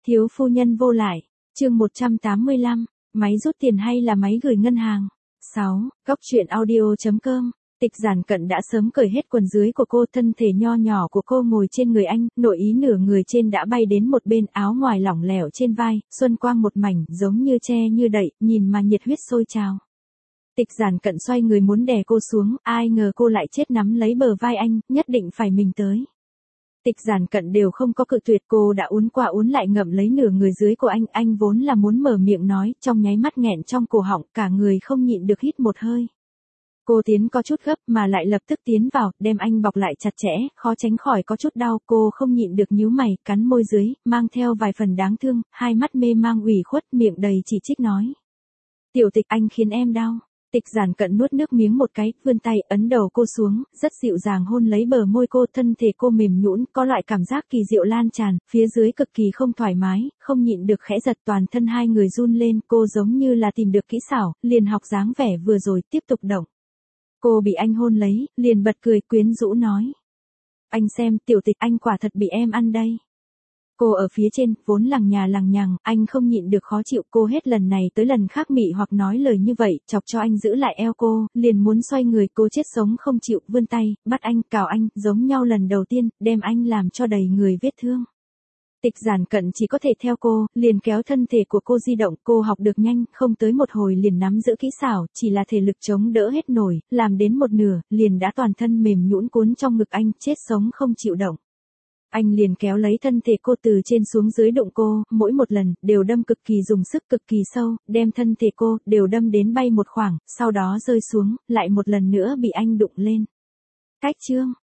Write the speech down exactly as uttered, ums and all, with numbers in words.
Thiếu phu nhân vô lại, chương một trăm tám mươi lăm, máy rút tiền hay là máy gửi ngân hàng? sáu. Góc truyện audio.com. Tịch Giản Cận đã sớm cởi hết quần dưới của cô, thân thể nho nhỏ của cô ngồi trên người anh, nội ý nửa người trên đã bay đến một bên, áo ngoài lỏng lẻo trên vai, xuân quang một mảnh, giống như che như đậy, nhìn mà nhiệt huyết sôi trào. Tịch Giản Cận xoay người muốn đè cô xuống, ai ngờ cô lại chết nắm lấy bờ vai anh, nhất định phải mình tới. Tịch Giản Cận đều không có cự tuyệt, cô đã uốn qua uốn lại ngậm lấy nửa người dưới của anh, anh vốn là muốn mở miệng nói, trong nháy mắt nghẹn trong cổ họng, cả người không nhịn được hít một hơi. Cô tiến có chút gấp mà lại lập tức tiến vào, đem anh bọc lại chặt chẽ, khó tránh khỏi có chút đau, cô không nhịn được nhíu mày, cắn môi dưới, mang theo vài phần đáng thương, hai mắt mê mang ủy khuất, miệng đầy chỉ trích nói. Tiểu Tịch, anh khiến em đau. Tịch Giản Cận nuốt nước miếng một cái, vươn tay ấn đầu cô xuống, rất dịu dàng hôn lấy bờ môi cô, thân thể cô mềm nhũn, có loại cảm giác kỳ diệu lan tràn, phía dưới cực kỳ không thoải mái, không nhịn được khẽ giật, toàn thân hai người run lên, cô giống như là tìm được kỹ xảo, liền học dáng vẻ vừa rồi, tiếp tục động. Cô bị anh hôn lấy, liền bật cười quyến rũ nói. Anh xem, Tiểu Tịch, anh quả thật bị em ăn đây. Cô ở phía trên, vốn lằng nhà lằng nhằng, anh không nhịn được khó chịu, cô hết lần này tới lần khác mị hoặc nói lời như vậy, chọc cho anh giữ lại eo cô, liền muốn xoay người, cô chết sống không chịu, vươn tay, bắt anh, cào anh, giống nhau lần đầu tiên, đem anh làm cho đầy người vết thương. Tịch Giản Cận chỉ có thể theo cô, liền kéo thân thể của cô di động, cô học được nhanh, không tới một hồi liền nắm giữ kỹ xảo, chỉ là thể lực chống đỡ hết nổi, làm đến một nửa, liền đã toàn thân mềm nhũn cuốn trong ngực anh, chết sống không chịu động. Anh liền kéo lấy thân thể cô từ trên xuống dưới đụng cô, mỗi một lần, đều đâm cực kỳ dùng sức cực kỳ sâu, đem thân thể cô, đều đâm đến bay một khoảng, sau đó rơi xuống, lại một lần nữa bị anh đụng lên. Cách chương.